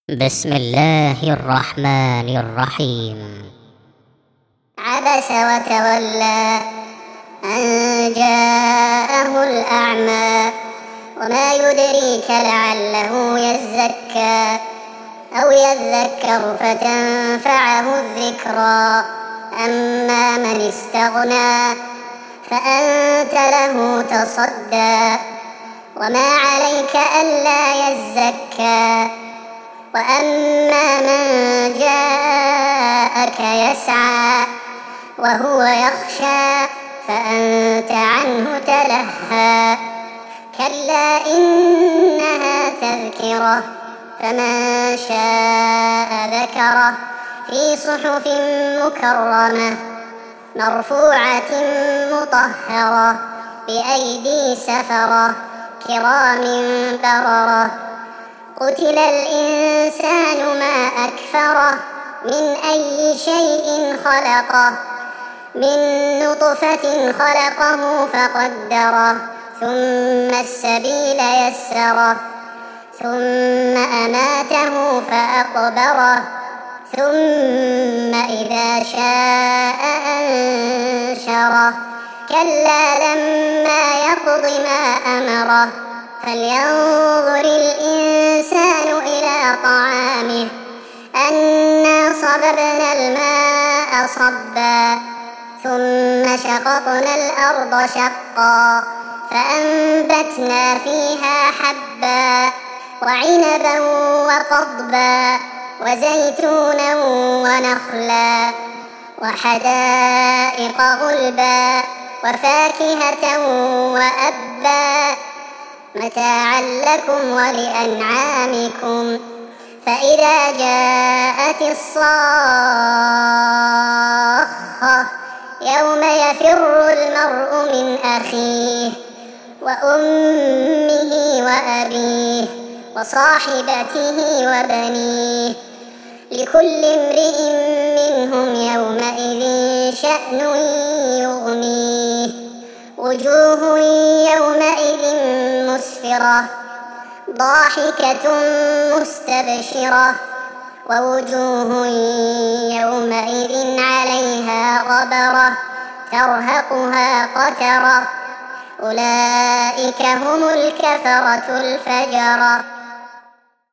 بسم الله الرحمن الرحيم. عبس وتولى أن جاءه الأعمى وما يدريك لعله يزكى أو يذكر فتنفعه الذكرى. أما من استغنى فأنت له تصدى وما عليك ألا يزكى. وأما من جاءك يسعى وهو يخشى فأنت عنه تلهى. كلا إنها تذكرة فمن شاء ذكره في صحف مكرمة مرفوعة مطهرة بأيدي سفرة كرام بررة. قتل الإنسان ما أكفره من أي شيء خلقه من نطفة خلقه فقدره ثم السبيل يسره ثم أماته فأقبره ثم إذا شاء أنشره. كلا لما يقض ما أمره فلينظر الإنسان إلى طعامه أنا صببنا الماء صبا ثم شققنا الأرض شقا فأنبتنا فيها حبا وعنبا وقضبا وزيتونا ونخلا وحدائق غلبا وفاكهة وأبا متاعا لكم ولأنعامكم. فإذا جاءت الصاخة يوم يفر المرء من أخيه وأمه وأبيه وصاحبته وبنيه لكل امرئ منهم يومئذ شأن يغنيه. وجوه يومئذ مسفرة ضاحكة مستبشرة ووجوه يومئذ عليها غبرة ترهقها قترة. أولئك هم الكفرة الفجرة.